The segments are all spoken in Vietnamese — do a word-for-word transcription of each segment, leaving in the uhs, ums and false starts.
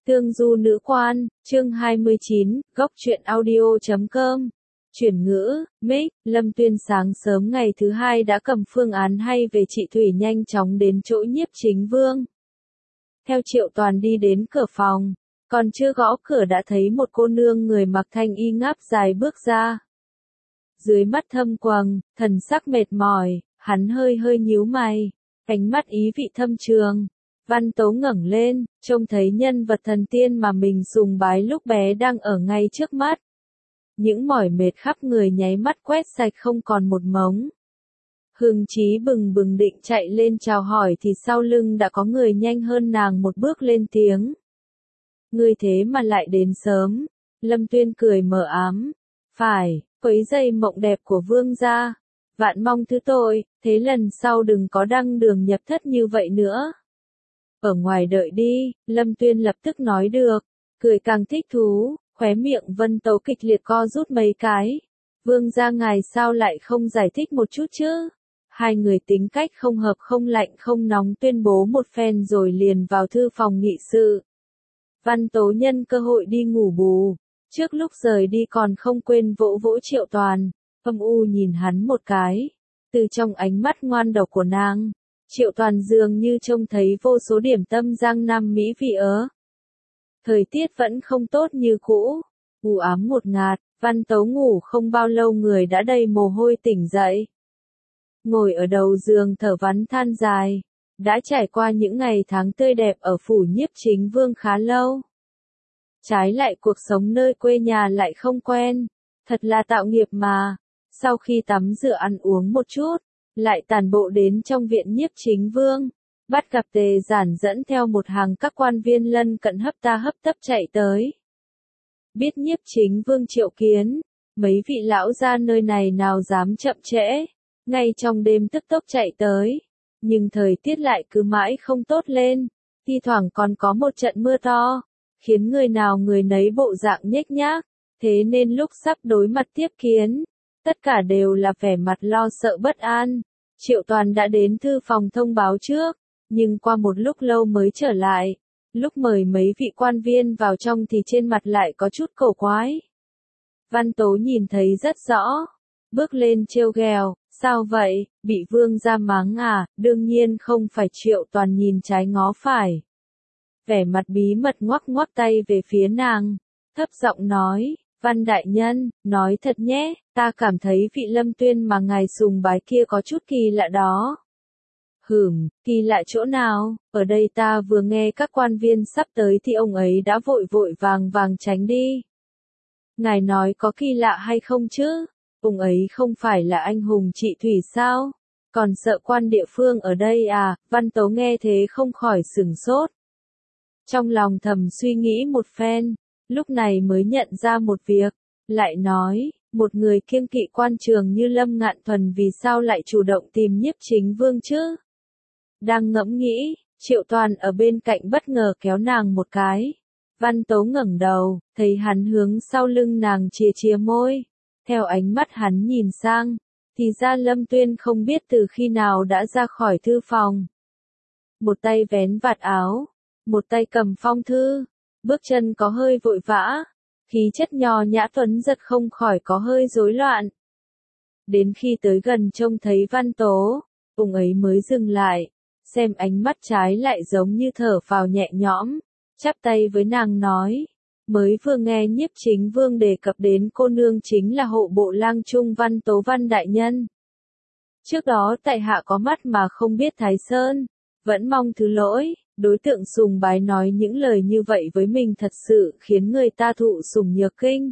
Tương du nữ quan, chương hai mươi chín, góc truyện audio chấm com. Chuyển ngữ, Mic, Lâm Tuyên sáng sớm ngày thứ hai đã cầm phương án hay về chị Thủy nhanh chóng đến chỗ Nhiếp Chính Vương. Theo Triệu Toàn đi đến cửa phòng, còn chưa gõ cửa đã thấy một cô nương người mặc thanh y ngáp dài bước ra. Dưới mắt thâm quầng, thần sắc mệt mỏi, hắn hơi hơi nhíu mày, ánh mắt ý vị thâm trường. Văn Tố ngẩng lên, trông thấy nhân vật thần tiên mà mình sùng bái lúc bé đang ở ngay trước mắt. Những mỏi mệt khắp người nháy mắt quét sạch không còn một mống. Hưng trí bừng bừng định chạy lên chào hỏi thì sau lưng đã có người nhanh hơn nàng một bước lên tiếng. Ngươi thế mà lại đến sớm. Lâm Tuyên cười mờ ám. Phải, quấy rầy mộng đẹp của vương gia. Vạn mong thứ tội, thế lần sau đừng có đăng đường nhập thất như vậy nữa. Ở ngoài đợi đi, Lâm Tuyên lập tức nói được, cười càng thích thú, khóe miệng Vân Tấu kịch liệt co rút mấy cái. Vương gia ngài sao lại không giải thích một chút chứ? Hai người tính cách không hợp không lạnh không nóng tuyên bố một phen rồi liền vào thư phòng nghị sự. Văn Tố nhân cơ hội đi ngủ bù, trước lúc rời đi còn không quên vỗ vỗ Triệu Toàn, âm u nhìn hắn một cái. Từ trong ánh mắt ngoan độc của nàng, Triệu Toàn dường như trông thấy vô số điểm tâm giang nam mỹ vị ớ. Thời tiết vẫn không tốt như cũ, u ám ngột ngạt, Văn Tấu ngủ không bao lâu người đã đầy mồ hôi tỉnh dậy. Ngồi ở đầu giường thở vắn than dài, đã trải qua những ngày tháng tươi đẹp ở phủ Nhiếp Chính Vương khá lâu. Trái lại cuộc sống nơi quê nhà lại không quen, thật là tạo nghiệp mà. Sau khi tắm rửa ăn uống một chút, lại tản bộ đến trong viện Nhiếp Chính Vương, bắt gặp Tề Giản dẫn theo một hàng các quan viên lân cận hấp ta hấp tấp chạy tới. Biết Nhiếp Chính Vương triệu kiến, mấy vị lão gia nơi này nào dám chậm trễ, ngay trong đêm tức tốc chạy tới, nhưng thời tiết lại cứ mãi không tốt lên, thi thoảng còn có một trận mưa to, khiến người nào người nấy bộ dạng nhếch nhác, thế nên lúc sắp đối mặt tiếp kiến, tất cả đều là vẻ mặt lo sợ bất an. Triệu Toàn đã đến thư phòng thông báo trước, nhưng qua một lúc lâu mới trở lại. Lúc mời mấy vị quan viên vào trong thì trên mặt lại có chút cổ quái. Văn Tố nhìn thấy rất rõ, bước lên trêu ghẹo, sao vậy, bị vương gia mắng à? Đương nhiên không phải. Triệu Toàn nhìn trái ngó phải, vẻ mặt bí mật ngoắc ngoắc tay về phía nàng, thấp giọng nói. Văn đại nhân, nói thật nhé, ta cảm thấy vị Lâm Tuyên mà ngài sùng bái kia có chút kỳ lạ đó. Hửm, kỳ lạ chỗ nào? Ở đây ta vừa nghe các quan viên sắp tới thì ông ấy đã vội vội vàng vàng tránh đi. Ngài nói có kỳ lạ hay không chứ? Ông ấy không phải là anh hùng trị thủy sao? Còn sợ quan địa phương ở đây à? Văn Tố nghe thế không khỏi sửng sốt. Trong lòng thầm suy nghĩ một phen. Lúc này mới nhận ra một việc, lại nói, một người kiêng kỵ quan trường như Lâm Ngạn Thuần vì sao lại chủ động tìm Nhiếp Chính Vương chứ? Đang ngẫm nghĩ, Triệu Toàn ở bên cạnh bất ngờ kéo nàng một cái. Văn Tố ngẩng đầu, thấy hắn hướng sau lưng nàng chìa chìa môi. Theo ánh mắt hắn nhìn sang, thì ra Lâm Tuyên không biết từ khi nào đã ra khỏi thư phòng. Một tay vén vạt áo, một tay cầm phong thư. Bước chân có hơi vội vã, khí chất nho nhã tuấn giật không khỏi có hơi rối loạn. Đến khi tới gần trông thấy Văn Tố, ông ấy mới dừng lại, xem ánh mắt trái lại giống như thở phào nhẹ nhõm, chắp tay với nàng nói, mới vừa nghe Nhiếp Chính Vương đề cập đến cô nương chính là hộ bộ lang trung Văn Tố Văn đại nhân. Trước đó tại hạ có mắt mà không biết Thái Sơn, vẫn mong thứ lỗi. Đối tượng sùng bái nói những lời như vậy với mình thật sự khiến người ta thụ sủng nhược kinh.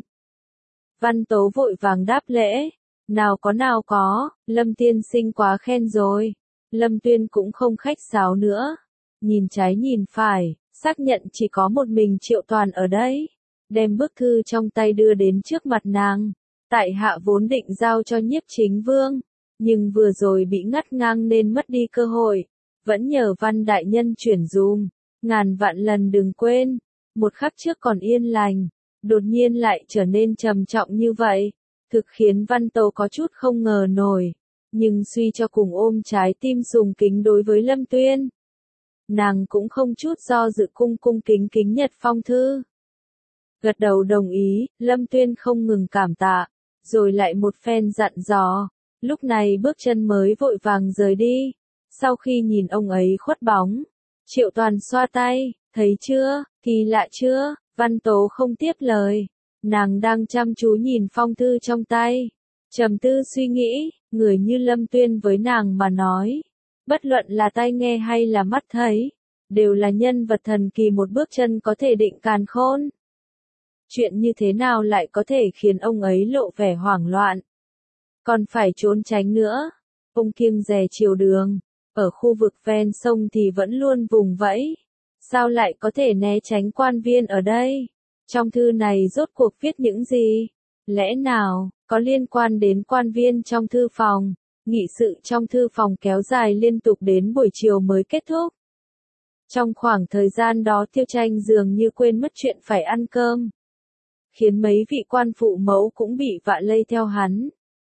Văn Tố vội vàng đáp lễ, nào có nào có, Lâm tiên sinh quá khen rồi. Lâm Tuyên cũng không khách sáo nữa, nhìn trái nhìn phải, xác nhận chỉ có một mình Triệu Toàn ở đây, đem bức thư trong tay đưa đến trước mặt nàng. Tại hạ vốn định giao cho Nhiếp Chính Vương, nhưng vừa rồi bị ngắt ngang nên mất đi cơ hội. Vẫn nhờ Văn đại nhân chuyển dùm, ngàn vạn lần đừng quên, một khắc trước còn yên lành, đột nhiên lại trở nên trầm trọng như vậy, thực khiến Văn Tố có chút không ngờ nổi, nhưng suy cho cùng ôm trái tim sùng kính đối với Lâm Tuyên. nàng cũng không chút do dự cung cung kính kính nhặt phong thư. Gật đầu đồng ý, Lâm Tuyên không ngừng cảm tạ, rồi lại một phen dặn dò, lúc này bước chân mới vội vàng rời đi. Sau khi nhìn ông ấy khuất bóng, Triệu Toàn xoa tay, thấy chưa, kỳ lạ chưa, Văn Tố không tiếp lời, nàng đang chăm chú nhìn phong thư trong tay, trầm tư suy nghĩ, người như Lâm Tuyên với nàng mà nói, bất luận là tai nghe hay là mắt thấy, đều là nhân vật thần kỳ một bước chân có thể định càn khôn. Chuyện như thế nào lại có thể khiến ông ấy lộ vẻ hoảng loạn, còn phải trốn tránh nữa. Ông kiêng dè chiều đường, ở khu vực ven sông thì vẫn luôn vùng vẫy, sao lại có thể né tránh quan viên ở đây? Trong thư này rốt cuộc viết những gì? Lẽ nào có liên quan đến quan viên trong thư phòng? Nghị sự trong thư phòng kéo dài liên tục đến buổi chiều mới kết thúc. Trong khoảng thời gian đó Tiêu Tranh dường như quên mất chuyện phải ăn cơm, khiến mấy vị quan phụ mẫu cũng bị vạ lây theo hắn.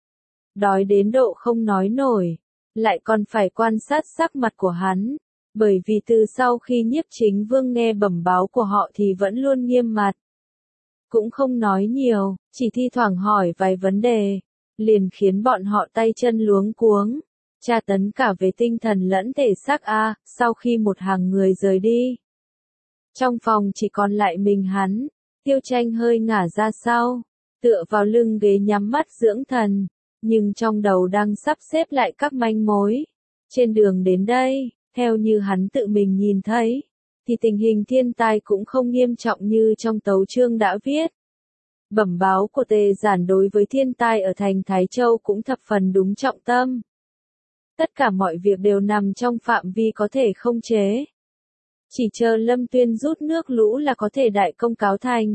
Đói đến độ không nói nổi, lại còn phải quan sát sắc mặt của hắn, bởi vì từ sau khi Nhiếp Chính Vương nghe bẩm báo của họ thì vẫn luôn nghiêm mặt. Cũng không nói nhiều, chỉ thi thoảng hỏi vài vấn đề, liền khiến bọn họ tay chân luống cuống, tra tấn cả về tinh thần lẫn thể xác a. Sau khi một hàng người rời đi, trong phòng chỉ còn lại mình hắn. Tiêu Tranh hơi ngả ra sau, tựa vào lưng ghế nhắm mắt dưỡng thần, nhưng trong đầu đang sắp xếp lại các manh mối. Trên đường đến đây, theo như hắn tự mình nhìn thấy, thì tình hình thiên tai cũng không nghiêm trọng như trong tấu chương đã viết. Bẩm báo của Tề Giản đối với thiên tai ở thành Thái Châu cũng thập phần đúng trọng tâm. Tất cả mọi việc đều nằm trong phạm vi có thể không chế. Chỉ chờ Lâm Tuyên rút nước lũ là có thể đại công cáo thành.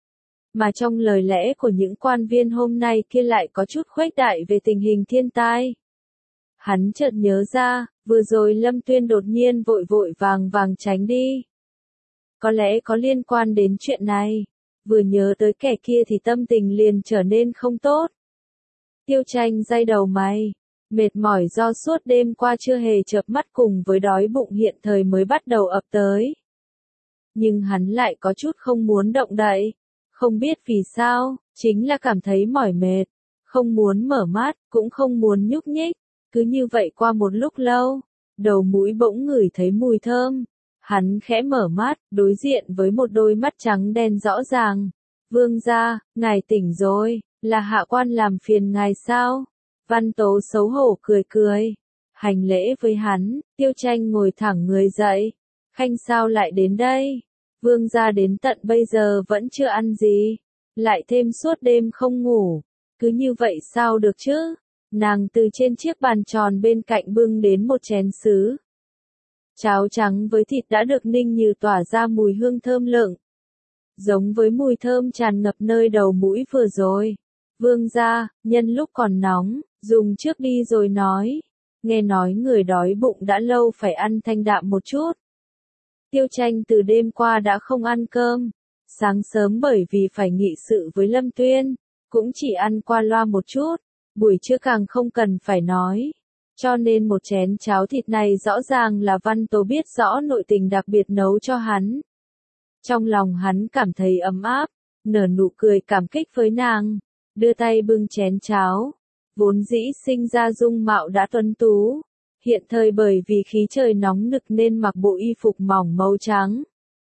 Mà trong lời lẽ của những quan viên hôm nay kia lại có chút khuếch đại về tình hình thiên tai. Hắn chợt nhớ ra, vừa rồi Lâm Tuyên đột nhiên vội vội vàng vàng tránh đi. Có lẽ có liên quan đến chuyện này. Vừa nhớ tới kẻ kia thì tâm tình liền trở nên không tốt. Tiêu Tranh day đầu mày, mệt mỏi do suốt đêm qua chưa hề chợp mắt cùng với đói bụng hiện thời mới bắt đầu ập tới. Nhưng hắn lại có chút không muốn động đậy, không biết vì sao, chính là cảm thấy mỏi mệt, không muốn mở mắt, cũng không muốn nhúc nhích, cứ như vậy qua một lúc lâu, đầu mũi bỗng ngửi thấy mùi thơm. Hắn khẽ mở mắt, đối diện với một đôi mắt trắng đen rõ ràng. Vương gia, ngài tỉnh rồi, là hạ quan làm phiền ngài sao? Văn Tố xấu hổ cười cười, hành lễ với hắn. Tiêu Tranh ngồi thẳng người dậy. Khanh sao lại đến đây? Vương gia đến tận bây giờ vẫn chưa ăn gì, lại thêm suốt đêm không ngủ, cứ như vậy sao được chứ? Nàng từ trên chiếc bàn tròn bên cạnh bưng đến một chén sứ. Cháo trắng với thịt đã được ninh như tỏa ra mùi hương thơm lựng, giống với mùi thơm tràn ngập nơi đầu mũi vừa rồi. Vương gia, nhân lúc còn nóng, dùng trước đi rồi nói. Nghe nói người đói bụng đã lâu phải ăn thanh đạm một chút. Tiêu Tranh từ đêm qua đã không ăn cơm, sáng sớm bởi vì phải nghị sự với Lâm Tuyên, cũng chỉ ăn qua loa một chút, buổi trưa càng không cần phải nói. Cho nên một chén cháo thịt này rõ ràng là Văn Tố biết rõ nội tình đặc biệt nấu cho hắn. Trong lòng hắn cảm thấy ấm áp, nở nụ cười cảm kích với nàng, đưa tay bưng chén cháo, vốn dĩ sinh ra dung mạo đã tuấn tú. Hiện thời bởi vì khí trời nóng nực nên mặc bộ y phục mỏng màu trắng.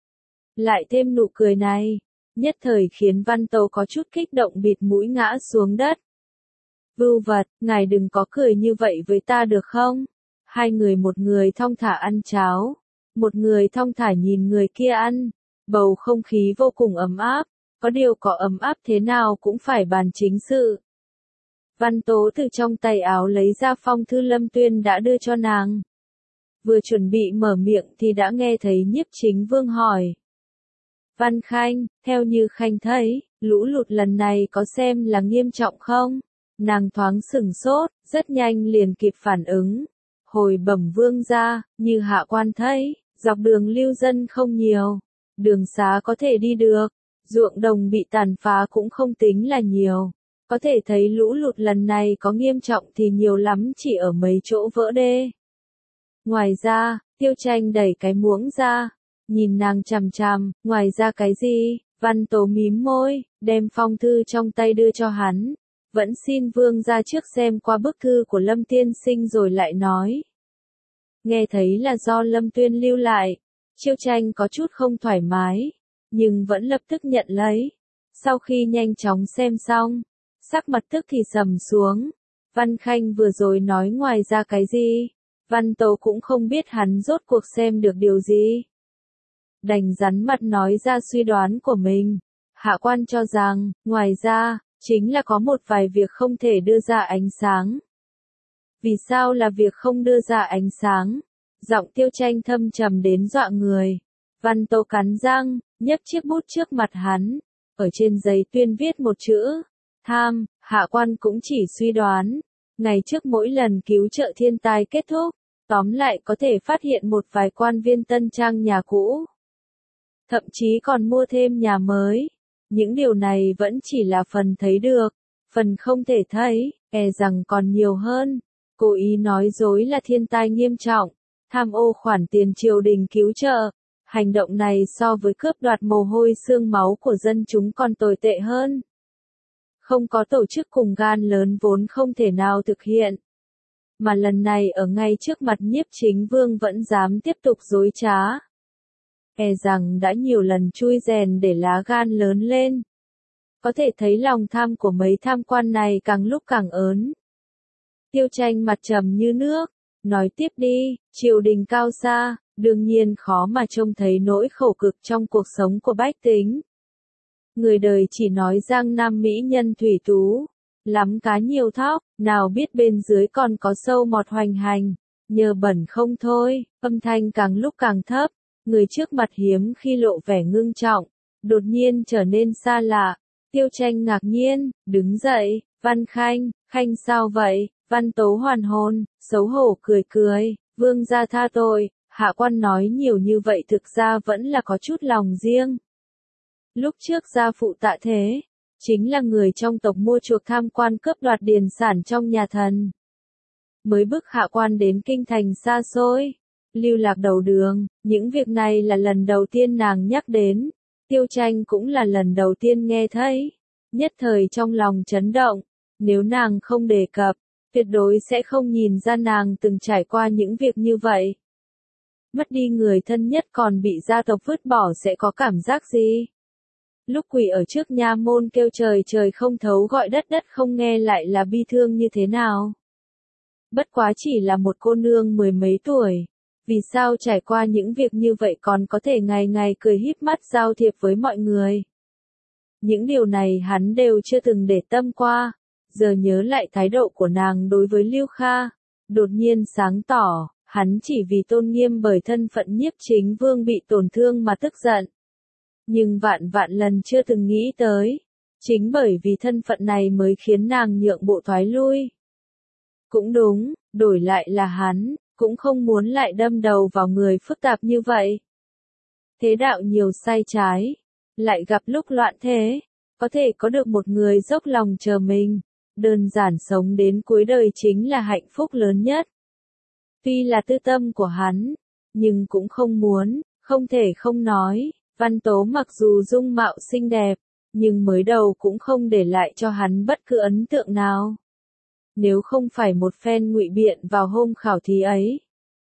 Lại thêm nụ cười này, nhất thời khiến Văn Tố có chút kích động bịt mũi ngã xuống đất. Vưu vật, ngài đừng có cười như vậy với ta được không? Hai người một người thong thả ăn cháo, một người thong thả nhìn người kia ăn. Bầu không khí vô cùng ấm áp, có điều có ấm áp thế nào cũng phải bàn chính sự. Văn Tố từ trong tay áo lấy ra phong thư Lâm Tuyên đã đưa cho nàng. Vừa chuẩn bị mở miệng thì đã nghe thấy Nhiếp Chính Vương hỏi. Văn Khanh, theo như Khanh thấy, lũ lụt lần này có xem là nghiêm trọng không? Nàng thoáng sửng sốt, rất nhanh liền kịp phản ứng. Hồi bẩm vương gia, như hạ quan thấy, dọc đường lưu dân không nhiều, đường xá có thể đi được, ruộng đồng bị tàn phá cũng không tính là nhiều. Có thể thấy lũ lụt lần này có nghiêm trọng thì nhiều lắm chỉ ở mấy chỗ vỡ đê. Ngoài ra, Tiêu Tranh đẩy cái muỗng ra, nhìn nàng chằm chằm, ngoài ra cái gì? Văn Tố mím môi, đem phong thư trong tay đưa cho hắn. Vẫn xin vương ra trước xem qua bức thư của Lâm tiên sinh rồi lại nói. Nghe thấy là do Lâm Tuyên lưu lại, Chiêu Tranh có chút không thoải mái, nhưng vẫn lập tức nhận lấy. Sau khi nhanh chóng xem xong, sắc mặt tức thì sầm xuống. Văn Khanh vừa rồi nói ngoài ra cái gì? Văn Tố cũng không biết hắn rốt cuộc xem được điều gì. Đành rắn mặt nói ra suy đoán của mình. Hạ quan cho rằng, ngoài ra, chính là có một vài việc không thể đưa ra ánh sáng. Vì sao là việc không đưa ra ánh sáng? Giọng Tiêu Tranh thâm trầm đến dọa người. Văn Tố cắn răng, nhấc chiếc bút trước mặt hắn. Ở trên giấy tuyên viết một chữ. Tham, hạ quan cũng chỉ suy đoán. Ngày trước mỗi lần cứu trợ thiên tai kết thúc, tóm lại có thể phát hiện một vài quan viên tân trang nhà cũ. Thậm chí còn mua thêm nhà mới. Những điều này vẫn chỉ là phần thấy được, phần không thể thấy, e rằng còn nhiều hơn. Cố ý nói dối là thiên tai nghiêm trọng, tham ô khoản tiền triều đình cứu trợ. Hành động này so với cướp đoạt mồ hôi xương máu của dân chúng còn tồi tệ hơn. Không có tổ chức cùng gan lớn vốn không thể nào thực hiện. Mà lần này ở ngay trước mặt Nhiếp Chính Vương vẫn dám tiếp tục dối trá. E rằng đã nhiều lần chui rèn để lá gan lớn lên. Có thể thấy lòng tham của mấy tham quan này càng lúc càng ớn. Tiêu Tranh mặt trầm như nước, nói tiếp đi, triều đình cao xa, đương nhiên khó mà trông thấy nỗi khổ cực trong cuộc sống của bách tính. Người đời chỉ nói Giang Nam mỹ nhân thủy tú, lắm cá nhiều thóc, nào biết bên dưới còn có sâu mọt hoành hành, nhờ bẩn không thôi, âm thanh càng lúc càng thấp, người trước mặt hiếm khi lộ vẻ ngưng trọng, đột nhiên trở nên xa lạ. Tiêu Tranh ngạc nhiên, đứng dậy, Văn Khanh, Khanh sao vậy? Văn Tố hoàn hồn, xấu hổ cười cười, vương gia tha tội, hạ quan nói nhiều như vậy thực ra vẫn là có chút lòng riêng. Lúc trước gia phụ Tạ Thế, chính là người trong tộc mua chuộc tham quan cướp đoạt điền sản trong nhà thần. Mới bức hạ quan đến kinh thành xa xôi, lưu lạc đầu đường, những việc này là lần đầu tiên nàng nhắc đến. Tiêu Tranh cũng là lần đầu tiên nghe thấy, nhất thời trong lòng chấn động, nếu nàng không đề cập, tuyệt đối sẽ không nhìn ra nàng từng trải qua những việc như vậy. Mất đi người thân nhất còn bị gia tộc vứt bỏ sẽ có cảm giác gì? Lúc quỳ ở trước nha môn kêu trời trời không thấu gọi đất đất không nghe lại là bi thương như thế nào? Bất quá chỉ là một cô nương mười mấy tuổi. Vì sao trải qua những việc như vậy còn có thể ngày ngày cười híp mắt giao thiệp với mọi người? Những điều này hắn đều chưa từng để tâm qua. Giờ nhớ lại thái độ của nàng đối với Lưu Kha, đột nhiên sáng tỏ, hắn chỉ vì tôn nghiêm bởi thân phận Nhiếp Chính Vương bị tổn thương mà tức giận. Nhưng vạn vạn lần chưa từng nghĩ tới, chính bởi vì thân phận này mới khiến nàng nhượng bộ thoái lui. Cũng đúng, đổi lại là hắn, cũng không muốn lại đâm đầu vào người phức tạp như vậy. Thế đạo nhiều sai trái, lại gặp lúc loạn thế, có thể có được một người dốc lòng chờ mình, đơn giản sống đến cuối đời chính là hạnh phúc lớn nhất. Tuy là tư tâm của hắn, nhưng cũng không muốn, không thể không nói, Văn Tố mặc dù dung mạo xinh đẹp, nhưng mới đầu cũng không để lại cho hắn bất cứ ấn tượng nào. Nếu không phải một phen ngụy biện vào hôm khảo thí ấy,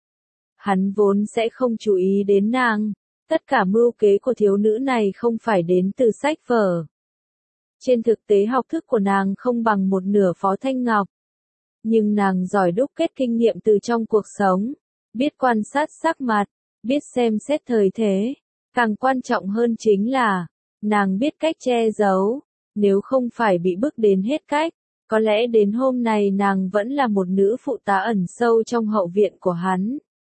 hắn vốn sẽ không chú ý đến nàng. Tất cả mưu kế của thiếu nữ này không phải đến từ sách vở. Trên thực tế học thức của nàng không bằng một nửa Phó Thanh Ngọc. Nhưng nàng giỏi đúc kết kinh nghiệm từ trong cuộc sống, biết quan sát sắc mặt, biết xem xét thời thế. Càng quan trọng hơn chính là, nàng biết cách che giấu, nếu không phải bị bức đến hết cách, có lẽ đến hôm này nàng vẫn là một nữ phụ tá ẩn sâu trong hậu viện của hắn.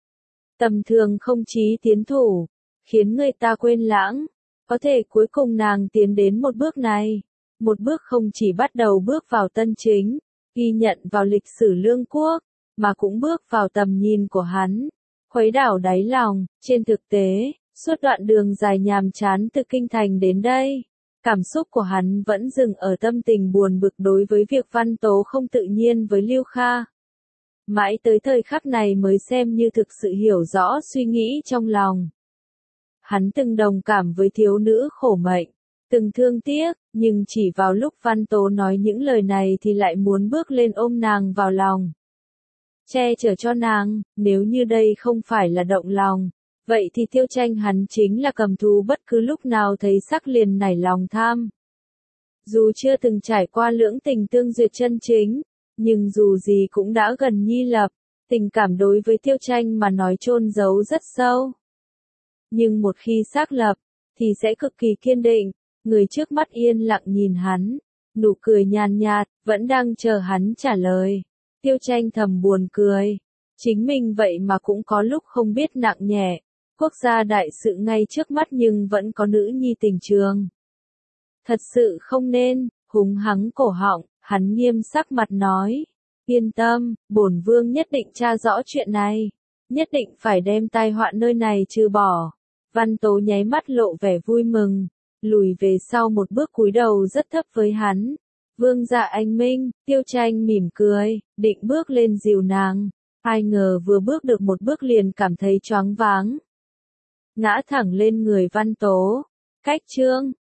Tầm thường không chí tiến thủ, khiến người ta quên lãng, có thể cuối cùng nàng tiến đến một bước này, một bước không chỉ bắt đầu bước vào tân chính, ghi nhận vào lịch sử lương quốc, mà cũng bước vào tầm nhìn của hắn, khuấy đảo đáy lòng. Trên thực tế, suốt đoạn đường dài nhàm chán từ kinh thành đến đây, cảm xúc của hắn vẫn dừng ở tâm tình buồn bực đối với việc Văn Tố không tự nhiên với Lưu Kha. mãi tới thời khắc này mới xem như thực sự hiểu rõ suy nghĩ trong lòng. Hắn từng đồng cảm với thiếu nữ khổ mệnh, từng thương tiếc, nhưng chỉ vào lúc Văn Tố nói những lời này thì lại muốn bước lên ôm nàng vào lòng. Che chở cho nàng, nếu như đây không phải là động lòng, vậy thì Tiêu Tranh hắn chính là cầm thú bất cứ lúc nào thấy sắc liền nảy lòng tham. Dù chưa từng trải qua lưỡng tình tương duyệt chân chính, nhưng dù gì cũng đã gần nhi lập, tình cảm đối với Tiêu Tranh mà nói chôn giấu rất sâu. Nhưng một khi xác lập, thì sẽ cực kỳ kiên định, người trước mắt yên lặng nhìn hắn, nụ cười nhàn nhạt, vẫn đang chờ hắn trả lời. Tiêu Tranh thầm buồn cười, chính mình vậy mà cũng có lúc không biết nặng nhẹ, quốc gia đại sự ngay trước mắt nhưng vẫn có nữ nhi tình trường. Thật sự không nên, húng hắng cổ họng, hắn nghiêm sắc mặt nói, yên tâm, bổn vương nhất định tra rõ chuyện này, nhất định phải đem tai họa nơi này trừ bỏ. Văn Tố nháy mắt lộ vẻ vui mừng, lùi về sau một bước cúi đầu rất thấp với hắn. Vương dạ anh minh, Tiêu Tranh mỉm cười, định bước lên dìu nàng, ai ngờ vừa bước được một bước liền cảm thấy choáng váng. Ngã thẳng lên người Văn Tố, cách chương.